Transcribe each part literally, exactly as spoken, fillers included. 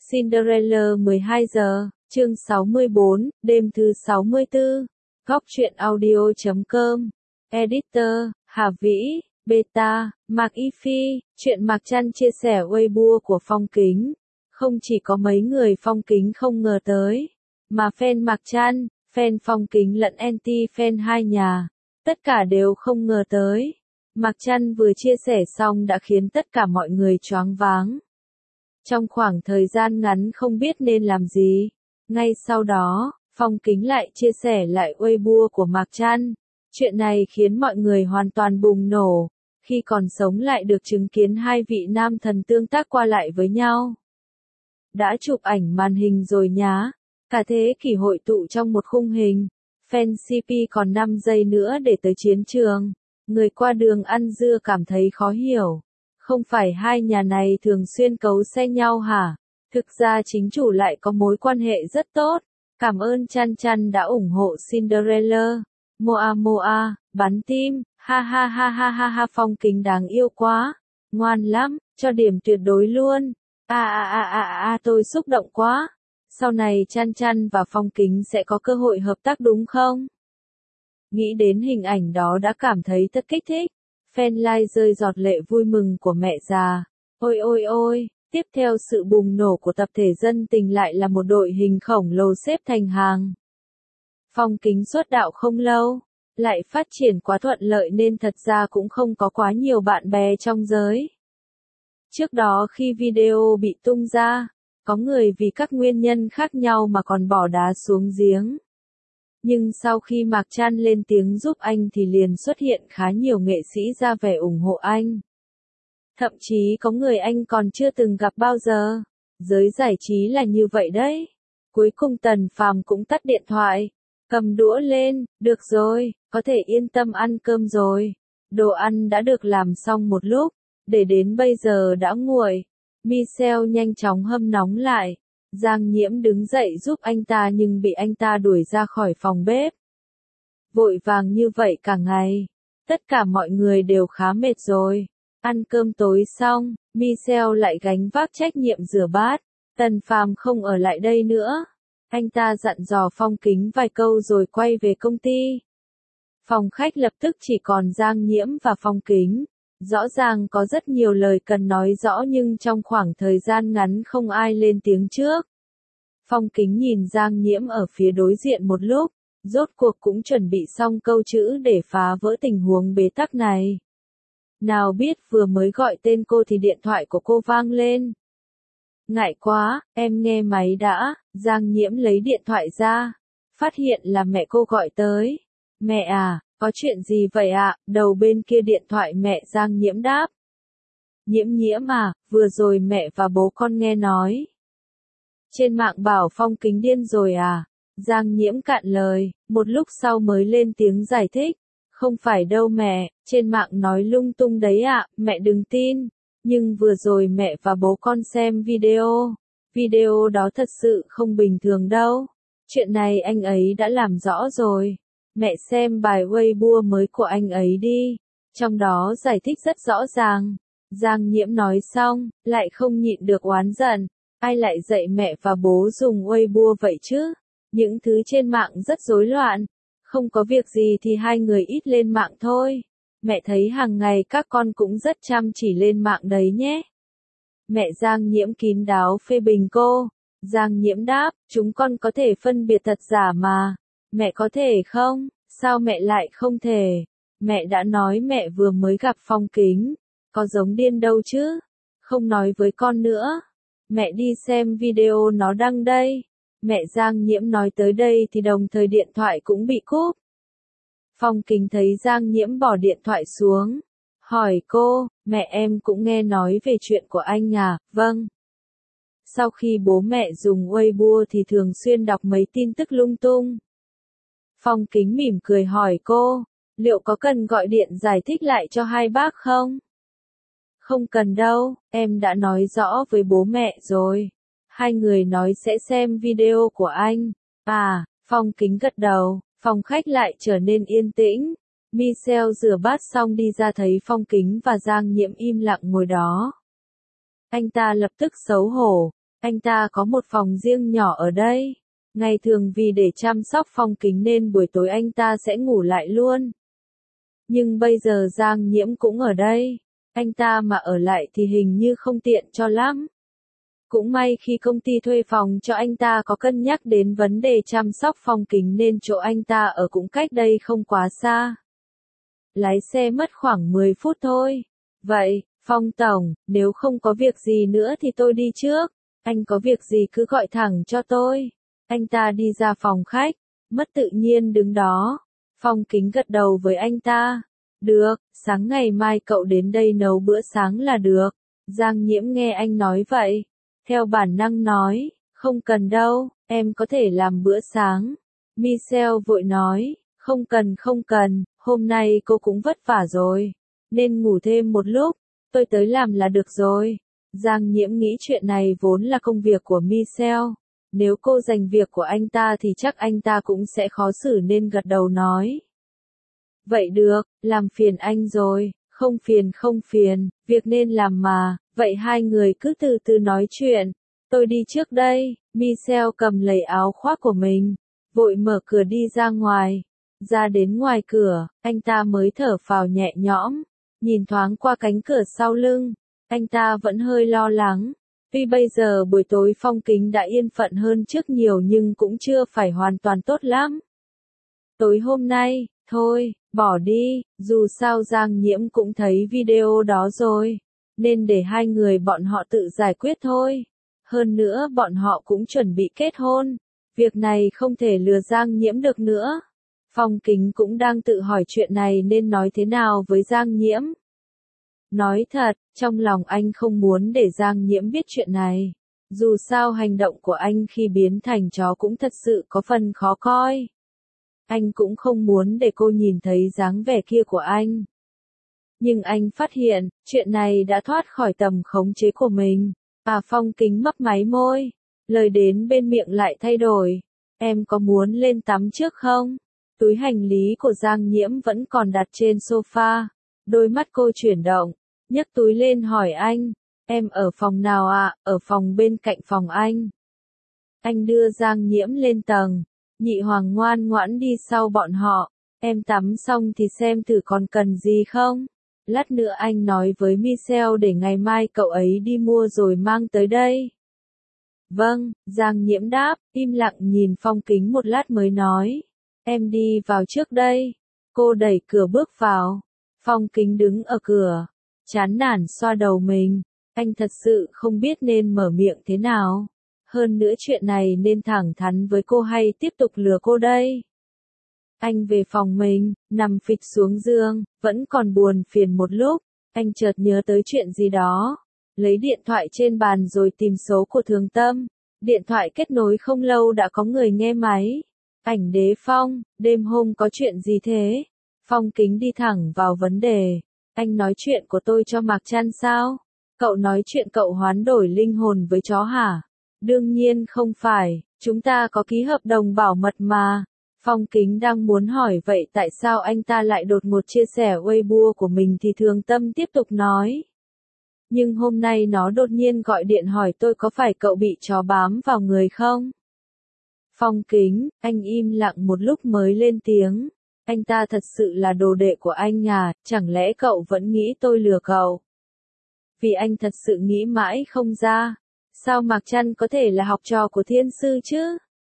Cinderella mười hai giờ, chương sáu mươi bốn, đêm thứ sáu mươi tư. Góc truyện audio chấm com. Editor, Hà Vĩ, Beta, Mạc Y Phi. Chuyện Mạc Trăn chia sẻ Weibo của Phong Kính. Không chỉ có mấy người Phong Kính không ngờ tới, mà fan Mạc Trăn, fan Phong Kính lẫn anti-fan hai nhà, tất cả đều không ngờ tới. Mạc Trăn vừa chia sẻ xong đã khiến tất cả mọi người choáng váng. Trong khoảng thời gian ngắn không biết nên làm gì. Ngay sau đó, Phong Kính lại chia sẻ lại Weibo của Mạc Trăn. Chuyện này khiến mọi người hoàn toàn bùng nổ, khi còn sống lại được chứng kiến hai vị nam thần tương tác qua lại với nhau. Đã chụp ảnh màn hình rồi nhá, cả thế kỷ hội tụ trong một khung hình, fan xê pê còn năm giây nữa để tới chiến trường. Người qua đường ăn dưa cảm thấy khó hiểu. Không phải hai nhà này thường xuyên cấu xe nhau hả? Thực ra chính chủ lại có mối quan hệ rất tốt. Cảm ơn Trăn Trăn đã ủng hộ Cinderella. Moa Moa, bắn tim, ha ha ha ha ha ha. Phong Kính đáng yêu quá. Ngoan lắm, cho điểm tuyệt đối luôn. À à à à à tôi xúc động quá. Sau này Trăn Trăn và Phong Kính sẽ có cơ hội hợp tác đúng không? Nghĩ đến hình ảnh đó đã cảm thấy thật kích thích. Fan like rơi giọt lệ vui mừng của mẹ già. Ôi ôi ôi, tiếp theo sự bùng nổ của tập thể dân tình lại là một đội hình khổng lồ xếp thành hàng. Phong Kính xuất đạo không lâu, lại phát triển quá thuận lợi nên thật ra cũng không có quá nhiều bạn bè trong giới. Trước đó khi video bị tung ra, có người vì các nguyên nhân khác nhau mà còn bỏ đá xuống giếng. Nhưng sau khi Mạc Trăn lên tiếng giúp anh thì liền xuất hiện khá nhiều nghệ sĩ ra vẻ ủng hộ anh. Thậm chí có người anh còn chưa từng gặp bao giờ. Giới giải trí là như vậy đấy. Cuối cùng Tần Phàm cũng tắt điện thoại, cầm đũa lên, được rồi, có thể yên tâm ăn cơm rồi. Đồ ăn đã được làm xong một lúc, để đến bây giờ đã nguội. Michelle nhanh chóng hâm nóng lại. Giang Nhiễm đứng dậy giúp anh ta nhưng bị anh ta đuổi ra khỏi phòng bếp. Vội vàng như vậy cả ngày, tất cả mọi người đều khá mệt rồi. Ăn cơm tối xong, Michelle lại gánh vác trách nhiệm rửa bát. Tần Phàm không ở lại đây nữa. Anh ta dặn dò Phong Kính vài câu rồi quay về công ty. Phòng khách lập tức chỉ còn Giang Nhiễm và Phong Kính. Rõ ràng có rất nhiều lời cần nói rõ nhưng trong khoảng thời gian ngắn không ai lên tiếng trước. Phong Kính nhìn Giang Nhiễm ở phía đối diện một lúc, rốt cuộc cũng chuẩn bị xong câu chữ để phá vỡ tình huống bế tắc này. Nào biết vừa mới gọi tên cô thì điện thoại của cô vang lên. Ngại quá, em nghe máy đã. Giang Nhiễm lấy điện thoại ra, phát hiện là mẹ cô gọi tới. Mẹ à, có chuyện gì vậy ạ? À? Đầu bên kia điện thoại mẹ Giang Nhiễm đáp. Nhiễm Nhiễm à, vừa rồi mẹ và bố con nghe nói. Trên mạng bảo Phong Kính điên rồi à? Giang Nhiễm cạn lời, một lúc sau mới lên tiếng giải thích. Không phải đâu mẹ, trên mạng nói lung tung đấy ạ, à, mẹ đừng tin. Nhưng vừa rồi mẹ và bố con xem video. Video đó thật sự không bình thường đâu. Chuyện này anh ấy đã làm rõ rồi. Mẹ xem bài Weibo mới của anh ấy đi. Trong đó giải thích rất rõ ràng. Giang Nhiễm nói xong, lại không nhịn được oán giận. Ai lại dạy mẹ và bố dùng Weibo vậy chứ? Những thứ trên mạng rất rối loạn. Không có việc gì thì hai người ít lên mạng thôi. Mẹ thấy hàng ngày các con cũng rất chăm chỉ lên mạng đấy nhé. Mẹ Giang Nhiễm kín đáo phê bình cô. Giang Nhiễm đáp, chúng con có thể phân biệt thật giả mà. Mẹ có thể không? Sao mẹ lại không thể? Mẹ đã nói mẹ vừa mới gặp Phong Kính. Có giống điên đâu chứ? Không nói với con nữa. Mẹ đi xem video nó đăng đây. Mẹ Giang Nhiễm nói tới đây thì đồng thời điện thoại cũng bị cúp. Phong Kính thấy Giang Nhiễm bỏ điện thoại xuống. Hỏi cô, mẹ em cũng nghe nói về chuyện của anh à? Vâng. Sau khi bố mẹ dùng Weibo thì thường xuyên đọc mấy tin tức lung tung. Phong Kính mỉm cười hỏi cô, liệu có cần gọi điện giải thích lại cho hai bác không? Không cần đâu, em đã nói rõ với bố mẹ rồi. Hai người nói sẽ xem video của anh. À, Phong Kính gật đầu, phòng khách lại trở nên yên tĩnh. Michelle rửa bát xong đi ra thấy Phong Kính và Giang Nhiễm im lặng ngồi đó. Anh ta lập tức xấu hổ, Anh ta có một phòng riêng nhỏ ở đây. Ngày thường vì để chăm sóc Phong Kính nên buổi tối anh ta sẽ ngủ lại luôn. Nhưng bây giờ Giang Nhiễm cũng ở đây. Anh ta mà ở lại thì hình như không tiện cho lắm. Cũng may khi công ty thuê phòng cho anh ta có cân nhắc đến vấn đề chăm sóc Phong Kính nên chỗ anh ta ở cũng cách đây không quá xa. Lái xe mất khoảng mười phút thôi. Vậy, Phong Tổng, nếu không có việc gì nữa thì tôi đi trước. Anh có việc gì cứ gọi thẳng cho tôi. Anh ta đi ra phòng khách, mất tự nhiên đứng đó. Phong Kính gật đầu với anh ta. Được, sáng ngày mai cậu đến đây nấu bữa sáng là được. Giang Nhiễm nghe anh nói vậy. Theo bản năng nói, không cần đâu, em có thể làm bữa sáng. Michelle vội nói, không cần không cần, hôm nay cô cũng vất vả rồi. Nên ngủ thêm một lúc, tôi tới làm là được rồi. Giang Nhiễm nghĩ chuyện này vốn là công việc của Michelle. Nếu cô giành việc của anh ta thì chắc anh ta cũng sẽ khó xử nên gật đầu nói. Vậy được, làm phiền anh rồi, không phiền không phiền, việc nên làm mà, vậy hai người cứ từ từ nói chuyện. Tôi đi trước đây, Michelle cầm lấy áo khoác của mình, vội mở cửa đi ra ngoài. Ra đến ngoài cửa, anh ta mới thở phào nhẹ nhõm, nhìn thoáng qua cánh cửa sau lưng, anh ta vẫn hơi lo lắng. Tuy bây giờ buổi tối Phong Kính đã yên phận hơn trước nhiều nhưng cũng chưa phải hoàn toàn tốt lắm. Tối hôm nay, thôi, bỏ đi, dù sao Giang Nhiễm cũng thấy video đó rồi, nên để hai người bọn họ tự giải quyết thôi. Hơn nữa bọn họ cũng chuẩn bị kết hôn, việc này không thể lừa Giang Nhiễm được nữa. Phong Kính cũng đang tự hỏi chuyện này nên nói thế nào với Giang Nhiễm. Nói thật, trong lòng anh không muốn để Giang Nhiễm biết chuyện này. Dù sao hành động của anh khi biến thành chó cũng thật sự có phần khó coi. Anh cũng không muốn để cô nhìn thấy dáng vẻ kia của anh. Nhưng anh phát hiện, chuyện này đã thoát khỏi tầm khống chế của mình. À Phong Kính mấp máy môi. Lời đến bên miệng lại thay đổi. Em có muốn lên tắm trước không? Túi hành lý của Giang Nhiễm vẫn còn đặt trên sofa. Đôi mắt cô chuyển động. Nhấc túi lên hỏi anh. Em ở phòng nào ạ? À? Ở phòng bên cạnh phòng anh. Anh đưa Giang Nhiễm lên tầng. Nhị Hoàng ngoan ngoãn đi sau bọn họ. Em tắm xong thì xem thử còn cần gì không? Lát nữa anh nói với Michelle để ngày mai cậu ấy đi mua rồi mang tới đây. Vâng, Giang Nhiễm đáp, im lặng nhìn Phong Kính một lát mới nói. Em đi vào trước đây. Cô đẩy cửa bước vào. Phong Kính đứng ở cửa. Chán nản xoa đầu mình. Anh thật sự không biết nên mở miệng thế nào. Hơn nữa chuyện này nên thẳng thắn với cô hay tiếp tục lừa cô đây. Anh về phòng mình, nằm phịch xuống giường, vẫn còn buồn phiền một lúc. Anh chợt nhớ tới chuyện gì đó. Lấy điện thoại trên bàn rồi tìm số của Thường Tâm. Điện thoại kết nối không lâu đã có người nghe máy. Ảnh Đế Phong, đêm hôm có chuyện gì thế? Phong Kính đi thẳng vào vấn đề. Anh nói chuyện của tôi cho Mạc Trăn sao? Cậu nói chuyện cậu hoán đổi linh hồn với chó hả? Đương nhiên không phải, chúng ta có ký hợp đồng bảo mật mà. Phong Kính đang muốn hỏi vậy tại sao anh ta lại đột ngột chia sẻ Weibo của mình thì Thường Tâm tiếp tục nói. Nhưng hôm nay nó đột nhiên gọi điện hỏi tôi có phải cậu bị chó bám vào người không? Phong Kính, anh im lặng một lúc mới lên tiếng. Anh ta thật sự là đồ đệ của anh à, chẳng lẽ cậu vẫn nghĩ tôi lừa cậu? Vì anh thật sự nghĩ mãi không ra. Sao Mạc Trăn có thể là học trò của thiên sư chứ?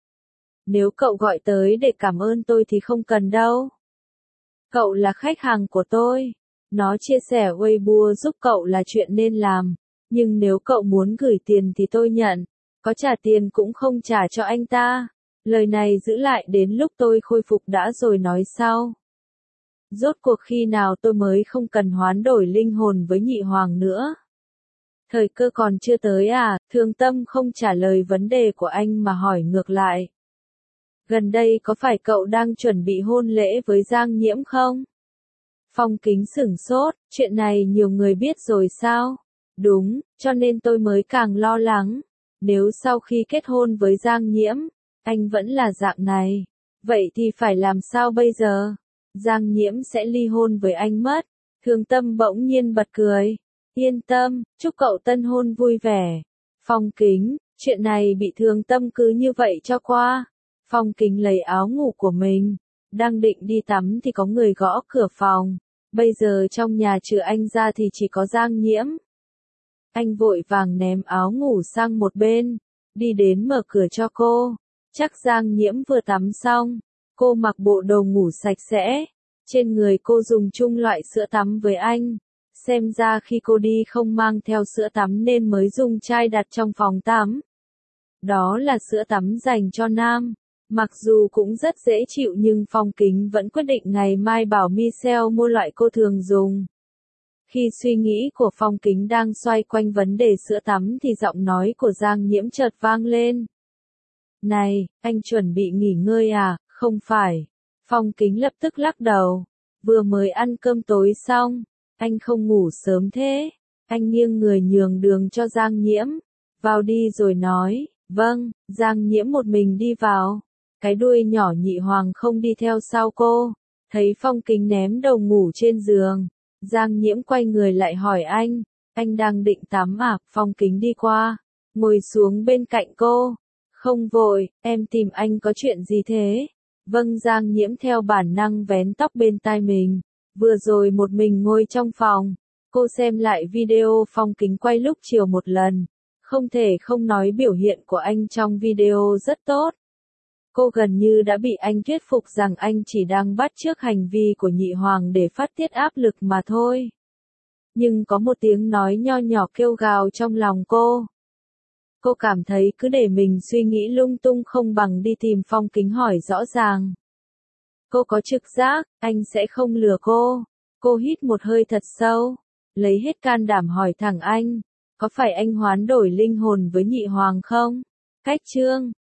Nếu cậu gọi tới để cảm ơn tôi thì không cần đâu. Cậu là khách hàng của tôi. Nó chia sẻ Weibo giúp cậu là chuyện nên làm. Nhưng nếu cậu muốn gửi tiền thì tôi nhận. Có trả tiền cũng không trả cho anh ta. Lời này giữ lại đến lúc tôi khôi phục đã rồi nói sau. Rốt cuộc khi nào tôi mới không cần hoán đổi linh hồn với Nhị Hoàng nữa? Thời cơ còn chưa tới à? Thường Tâm không trả lời vấn đề của anh mà hỏi ngược lại. Gần đây có phải cậu đang chuẩn bị hôn lễ với Giang Nhiễm không? Phong Kính sửng sốt, chuyện này nhiều người biết rồi sao? Đúng, cho nên tôi mới càng lo lắng. Nếu sau khi kết hôn với Giang Nhiễm, anh vẫn là dạng này, vậy thì phải làm sao bây giờ? Giang Nhiễm sẽ ly hôn với anh mất. Thường Tâm bỗng nhiên bật cười. Yên tâm, chúc cậu tân hôn vui vẻ. Phong Kính, Chuyện này bị thương tâm cứ như vậy cho qua. Phong Kính lấy áo ngủ của mình, đang định đi tắm thì có người gõ cửa phòng. Bây giờ trong nhà trừ anh ra thì chỉ có Giang Nhiễm. Anh vội vàng ném áo ngủ sang một bên, đi đến mở cửa cho cô. Chắc Giang Nhiễm vừa tắm xong, cô mặc bộ đồ ngủ sạch sẽ. Trên người cô dùng chung loại sữa tắm với anh. Xem ra khi cô đi không mang theo sữa tắm nên mới dùng chai đặt trong phòng tắm. Đó là sữa tắm dành cho nam. Mặc dù cũng rất dễ chịu nhưng Phong Kính vẫn quyết định ngày mai bảo Michelle mua loại cô thường dùng. Khi suy nghĩ của Phong Kính đang xoay quanh vấn đề sữa tắm thì giọng nói của Giang Nhiễm chợt vang lên. Này, anh chuẩn bị nghỉ ngơi à? Không phải. Phong Kính lập tức lắc đầu. Vừa mới ăn cơm tối xong, anh không ngủ sớm thế. Anh nghiêng người nhường đường cho Giang Nhiễm. Vào đi rồi nói, vâng. Giang Nhiễm một mình đi vào. Cái đuôi nhỏ Nhị Hoàng không đi theo sau cô. Thấy Phong Kính ném đầu ngủ trên giường, Giang Nhiễm quay người lại hỏi anh, anh đang định tắm à? Phong Kính đi qua, ngồi xuống bên cạnh cô. Không vội, em tìm anh có chuyện gì thế? Vâng. Giang Nhiễm theo bản năng vén tóc bên tai mình. Vừa rồi một mình ngồi trong phòng, cô xem lại video Phong Kính quay lúc chiều một lần. Không thể không nói biểu hiện của anh trong video rất tốt. Cô gần như đã bị anh thuyết phục rằng anh chỉ đang bắt chước hành vi của Nhị Hoàng để phát tiết áp lực mà thôi. Nhưng có một tiếng nói nho nhỏ kêu gào trong lòng cô. Cô cảm thấy cứ để mình suy nghĩ lung tung không bằng đi tìm Phong Kính hỏi rõ ràng. Cô có trực giác, anh sẽ không lừa cô. Cô hít một hơi thật sâu, lấy hết can đảm hỏi thẳng anh, có phải anh hoán đổi linh hồn với Nhị Hoàng không? Cách chương